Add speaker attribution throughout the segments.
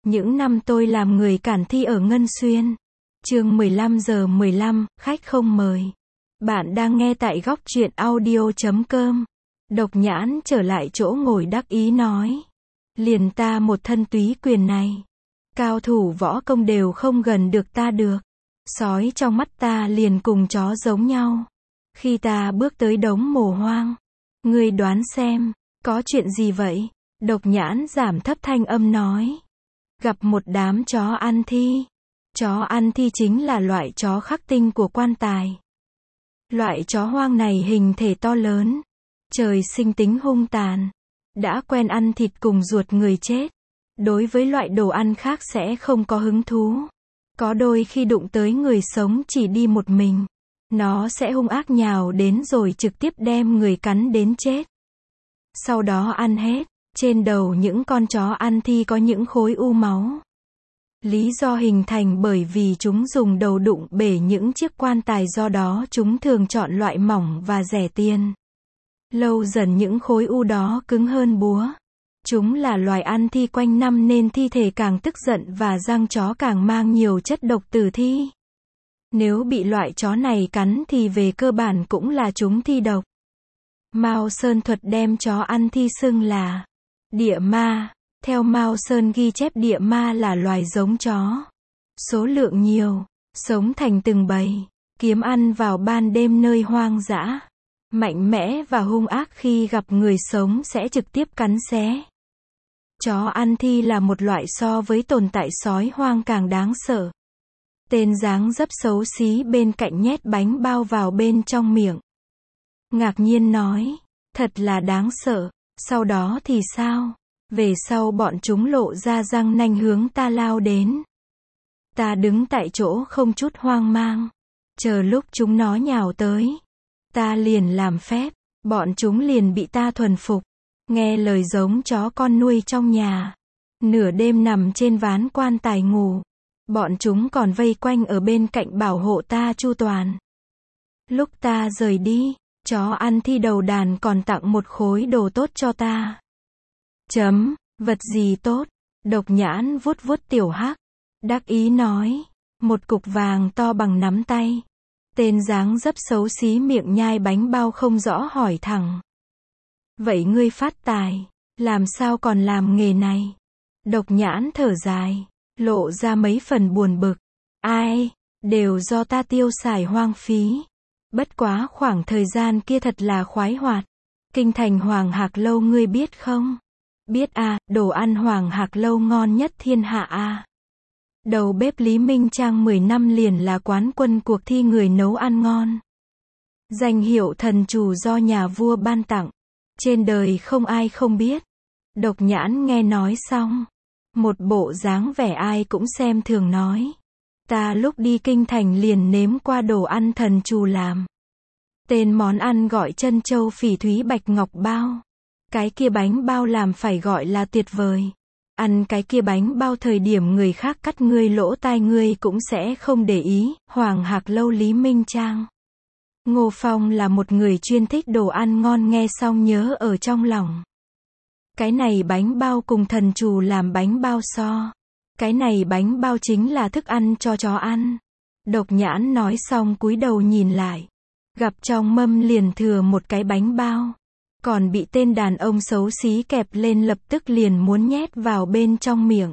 Speaker 1: Những năm tôi làm người cản thi ở Ngân Xuyên. Chương 15:15, khách không mời. Bạn đang nghe tại góc truyện audio.com. Độc Nhãn trở lại chỗ ngồi đắc ý nói. Liền ta một thân túy quyền này. Cao thủ võ công đều không gần được ta được. Sói trong mắt ta liền cùng chó giống nhau. Khi ta bước tới đống mồ hoang. Ngươi đoán xem, có chuyện gì vậy? Độc Nhãn giảm thấp thanh âm nói. Gặp một đám chó ăn thi. Chó ăn thi chính là loại chó khắc tinh của quan tài. Loại chó hoang này hình thể to lớn. Trời sinh tính hung tàn. Đã quen ăn thịt cùng ruột người chết. Đối với loại đồ ăn khác sẽ không có hứng thú. Có đôi khi đụng tới người sống chỉ đi một mình. Nó sẽ hung ác nhào đến rồi trực tiếp đem người cắn đến chết. Sau đó ăn hết. Trên đầu những con chó ăn thi có những khối u máu. Lý do hình thành bởi vì chúng dùng đầu đụng bể những chiếc quan tài, do đó chúng thường chọn loại mỏng và rẻ tiền. Lâu dần những khối u đó cứng hơn búa. Chúng là loài ăn thi quanh năm nên thi thể càng tức giận và răng chó càng mang nhiều chất độc tử thi. Nếu bị loại chó này cắn thì về cơ bản cũng là chúng thi độc. Mao Sơn Thuật đem chó ăn thi xưng là địa ma. Theo Mao Sơn ghi chép, địa ma là loài giống chó. Số lượng nhiều, sống thành từng bầy, kiếm ăn vào ban đêm nơi hoang dã. Mạnh mẽ và hung ác, khi gặp người sống sẽ trực tiếp cắn xé. Chó ăn thi là một loại so với tồn tại sói hoang càng đáng sợ. Tên dáng dấp xấu xí bên cạnh nhét bánh bao vào bên trong miệng. Ngạc nhiên nói, thật là đáng sợ. Sau đó thì sao? Về sau bọn chúng lộ ra răng nanh hướng ta lao đến. Ta đứng tại chỗ không chút hoang mang. Chờ lúc chúng nó nhào tới. Ta liền làm phép. Bọn chúng liền bị ta thuần phục. Nghe lời giống chó con nuôi trong nhà. Nửa đêm nằm trên ván quan tài ngủ. Bọn chúng còn vây quanh ở bên cạnh bảo hộ ta chu toàn. Lúc ta rời đi, chó ăn thi đầu đàn còn tặng một khối đồ tốt cho ta. Vật gì tốt? Độc Nhãn vuốt vuốt tiểu hắc. Đắc ý nói. Một cục vàng to bằng nắm tay. Tên dáng dấp xấu xí miệng nhai bánh bao không rõ hỏi thẳng. Vậy ngươi phát tài, làm sao còn làm nghề này? Độc Nhãn thở dài, lộ ra mấy phần buồn bực. Ai, đều do ta tiêu xài hoang phí. Bất quá khoảng thời gian kia thật là khoái hoạt. Kinh thành Hoàng Hạc Lâu ngươi biết không? Biết à, đồ ăn Hoàng Hạc Lâu ngon nhất thiên hạ à. Đầu bếp Lý Minh Trang 10 năm liền là quán quân cuộc thi người nấu ăn ngon. Danh hiệu thần chủ do nhà vua ban tặng. Trên đời không ai không biết. Độc Nhãn nghe nói xong. Một bộ dáng vẻ ai cũng xem thường nói. Ta lúc đi kinh thành liền nếm qua đồ ăn thần chủ làm. Tên món ăn gọi chân châu phỉ thúy bạch ngọc bao. Cái kia bánh bao làm phải gọi là tuyệt vời. Ăn cái kia bánh bao thời điểm người khác cắt ngươi lỗ tai ngươi cũng sẽ không để ý. Hoàng Hạc Lâu Lý Minh Trang. Ngô Phong là một người chuyên thích đồ ăn ngon, nghe xong nhớ ở trong lòng. Cái này bánh bao cùng thần chủ làm bánh bao so. Cái này bánh bao chính là thức ăn cho chó ăn. Độc Nhãn nói xong cúi đầu nhìn lại. Gặp trong mâm liền thừa một cái bánh bao. Còn bị tên đàn ông xấu xí kẹp lên, lập tức liền muốn nhét vào bên trong miệng.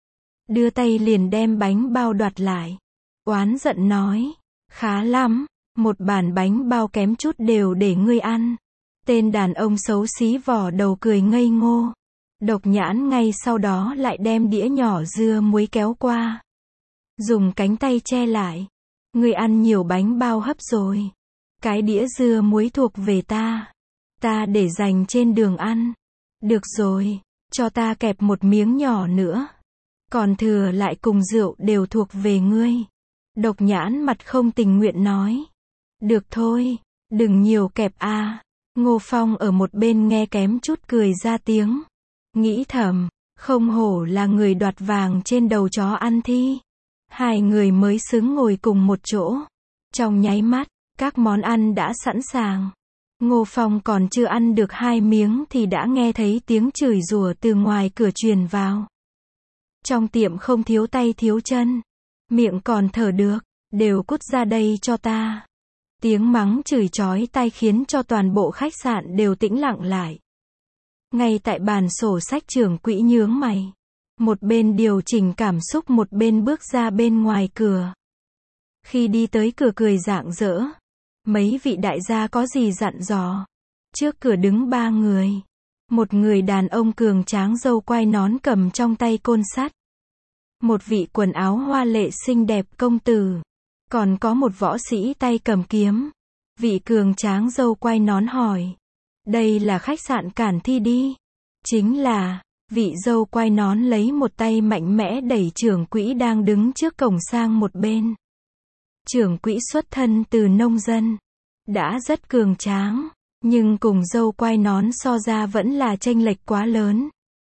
Speaker 1: Đưa tay liền đem bánh bao đoạt lại. Oán giận nói. Khá lắm, một bàn bánh bao kém chút đều để ngươi ăn. Tên đàn ông xấu xí vò đầu cười ngây ngô. Độc Nhãn ngay sau đó lại đem đĩa nhỏ dưa muối kéo qua. Dùng cánh tay che lại. Ngươi ăn nhiều bánh bao hấp rồi. Cái đĩa dưa muối thuộc về ta. Ta để dành trên đường ăn. Được rồi, cho ta kẹp một miếng nhỏ nữa. Còn thừa lại cùng rượu đều thuộc về ngươi. Độc Nhãn mặt không tình nguyện nói. Được thôi, đừng nhiều kẹp a. Ngô Phong ở một bên nghe kém chút cười ra tiếng. Nghĩ thầm, không hổ là người đoạt vàng trên đầu chó ăn thi. Hai người mới xứng ngồi cùng một chỗ. Trong nháy mắt, các món ăn đã sẵn sàng. Ngô Phong còn chưa ăn được 2 miếng thì đã nghe thấy tiếng chửi rủa từ ngoài cửa truyền vào. Trong tiệm không thiếu tay thiếu chân. Miệng còn thở được. Đều cút ra đây cho ta. Tiếng mắng chửi chói tai khiến cho toàn bộ khách sạn đều tĩnh lặng lại. Ngay tại bàn sổ sách trưởng quỹ nhướng mày. Một bên điều chỉnh cảm xúc một bên bước ra bên ngoài cửa. Khi đi tới cửa cười rạng rỡ. Mấy vị đại gia có gì dặn dò. Trước cửa đứng 3 người. Một người đàn ông cường tráng râu quai nón cầm trong tay côn sắt. Một vị quần áo hoa lệ xinh đẹp công tử. Còn có một võ sĩ tay cầm kiếm. Vị cường tráng râu quai nón hỏi. Đây là khách sạn Cản Thi đi. Chính là. Vị râu quai nón lấy một tay mạnh mẽ đẩy trưởng quỹ đang đứng trước cổng sang một bên. Trưởng quỹ xuất thân từ nông dân. Đã rất cường tráng. Nhưng cùng râu quai nón so ra vẫn là chênh lệch quá lớn.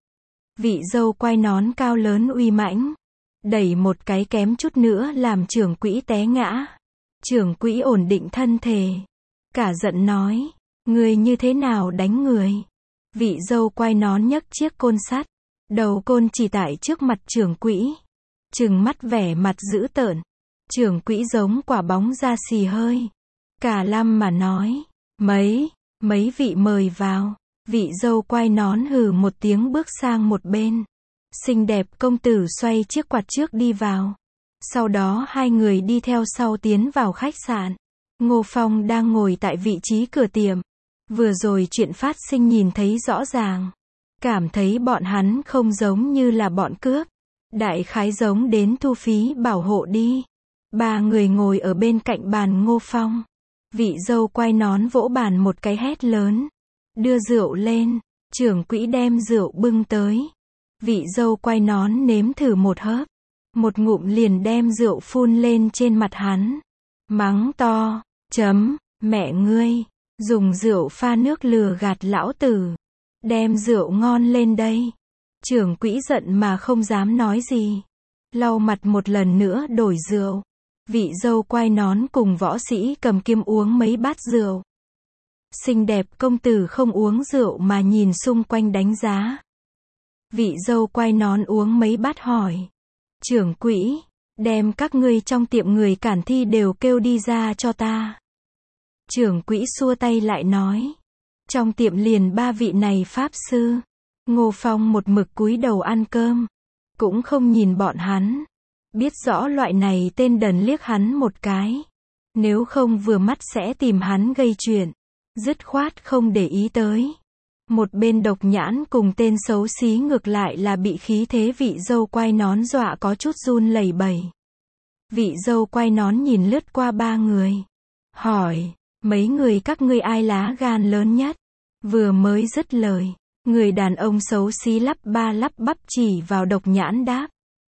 Speaker 1: Vị râu quai nón cao lớn uy mãnh. Đẩy một cái kém chút nữa làm trưởng quỹ té ngã. Trưởng quỹ ổn định thân thể. Cả giận nói. Người như thế nào đánh người? Vị râu quai nón nhấc chiếc côn sắt. Đầu côn chỉ tại trước mặt trưởng quỹ. Trừng mắt vẻ mặt dữ tợn. Trưởng quỹ giống quả bóng ra xì hơi. Cả lăm mà nói. Mấy vị mời vào. Vị râu quai nón hừ một tiếng bước sang một bên. Xinh đẹp công tử xoay chiếc quạt trước đi vào. Sau đó hai người đi theo sau tiến vào khách sạn. Ngô Phong đang ngồi tại vị trí cửa tiệm. Vừa rồi chuyện phát sinh nhìn thấy rõ ràng. Cảm thấy bọn hắn không giống như là bọn cướp. Đại khái giống đến thu phí bảo hộ đi. 3 người ngồi ở bên cạnh bàn Ngô Phong. Vị dâu quay nón vỗ bàn một cái hét lớn. Đưa rượu lên. Trưởng quỹ đem rượu bưng tới. Vị dâu quay nón nếm thử một hớp. Một ngụm liền đem rượu phun lên trên mặt hắn. Mắng to. Mẹ ngươi. Dùng rượu pha nước lừa gạt lão tử. Đem rượu ngon lên đây. Trưởng quỹ giận mà không dám nói gì. Lau mặt một lần nữa đổi rượu. Vị dâu quai nón cùng võ sĩ cầm kiếm uống mấy bát rượu. Xinh đẹp công tử không uống rượu mà nhìn xung quanh đánh giá. Vị dâu quai nón uống mấy bát hỏi. Trưởng quỹ, đem các ngươi trong tiệm người Cản Thi đều kêu đi ra cho ta. Trưởng quỹ xua tay lại nói. Trong tiệm liền 3 vị này pháp sư. Ngô Phong một mực cúi đầu ăn cơm. Cũng không nhìn bọn hắn. Biết rõ loại này tên đần liếc hắn một cái. Nếu không vừa mắt sẽ tìm hắn gây chuyện. Dứt khoát không để ý tới. Một bên Độc Nhãn cùng tên xấu xí ngược lại là bị khí thế vị dâu quai nón dọa có chút run lẩy bẩy. Vị dâu quai nón nhìn lướt qua 3 người. Hỏi, mấy người các ngươi ai lá gan lớn nhất? Vừa mới dứt lời. Người đàn ông xấu xí lắp ba lắp bắp chỉ vào Độc Nhãn đáp.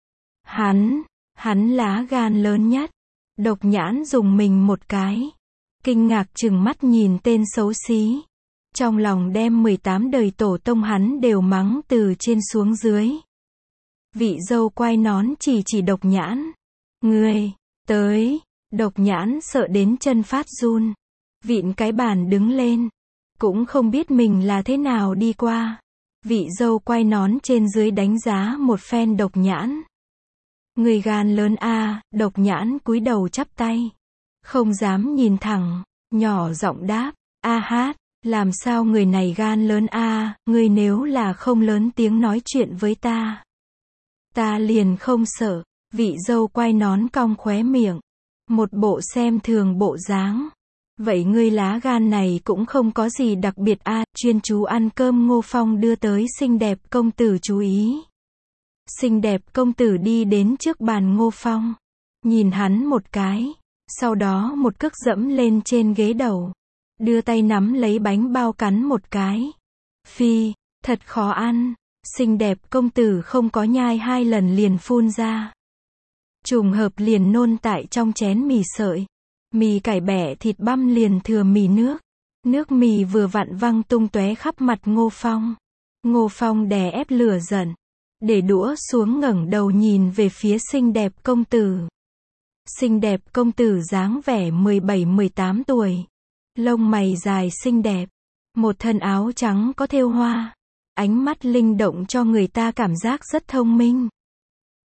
Speaker 1: Hắn lá gan lớn nhất. Độc Nhãn dùng mình một cái. Kinh ngạc trừng mắt nhìn tên xấu xí. Trong lòng đem 18 đời tổ tông hắn đều mắng từ trên xuống dưới. Vị dâu quai nón chỉ Độc Nhãn. Ngươi, tới. Độc Nhãn sợ đến chân phát run. Vịn cái bàn đứng lên. Cũng không biết mình là thế nào đi qua. Vị dâu quai nón trên dưới đánh giá một phen Độc Nhãn. Người gan lớn a. Độc Nhãn cúi đầu chắp tay. Không dám nhìn thẳng. Nhỏ giọng đáp. A hát. Làm sao người này gan lớn a? Người nếu là không lớn tiếng nói chuyện với ta. Ta liền không sợ. Vị dâu quai nón cong khóe miệng. Một bộ xem thường bộ dáng. Vậy ngươi lá gan này cũng không có gì đặc biệt a. Chuyên chú ăn cơm. Ngô Phong đưa tới xinh đẹp công tử chú ý. Xinh đẹp công tử đi đến trước bàn Ngô Phong. Nhìn hắn một cái. Sau đó một cước dẫm lên trên ghế đầu. Đưa tay nắm lấy bánh bao cắn một cái. Phi, thật khó ăn. Xinh đẹp công tử không có nhai 2 lần liền phun ra. Trùng hợp liền nôn tại trong chén mì sợi. Mì cải bẻ thịt băm liền thừa mì nước. Nước mì vừa vặn văng tung tóe khắp mặt Ngô Phong. Ngô Phong đè ép lửa giận. Để đũa xuống ngẩng đầu nhìn về phía xinh đẹp công tử. Xinh đẹp công tử dáng vẻ 17-18 tuổi. Lông mày dài xinh đẹp. Một thân áo trắng có thêu hoa. Ánh mắt linh động cho người ta cảm giác rất thông minh.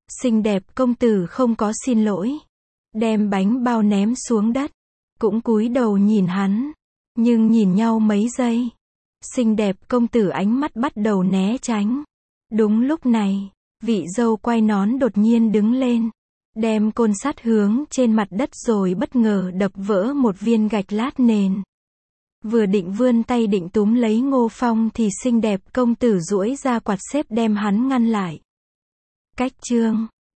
Speaker 1: Xinh đẹp công tử không có xin lỗi. Đem bánh bao ném xuống đất. Cũng cúi đầu nhìn hắn. Nhưng nhìn nhau mấy giây. Xinh đẹp công tử ánh mắt bắt đầu né tránh. Đúng lúc này, vị dâu quay nón đột nhiên đứng lên. Đem côn sắt hướng trên mặt đất rồi bất ngờ đập vỡ một viên gạch lát nền. Vừa định vươn tay định túm lấy Ngô Phong thì xinh đẹp công tử duỗi ra quạt xếp đem hắn ngăn lại. Cách chương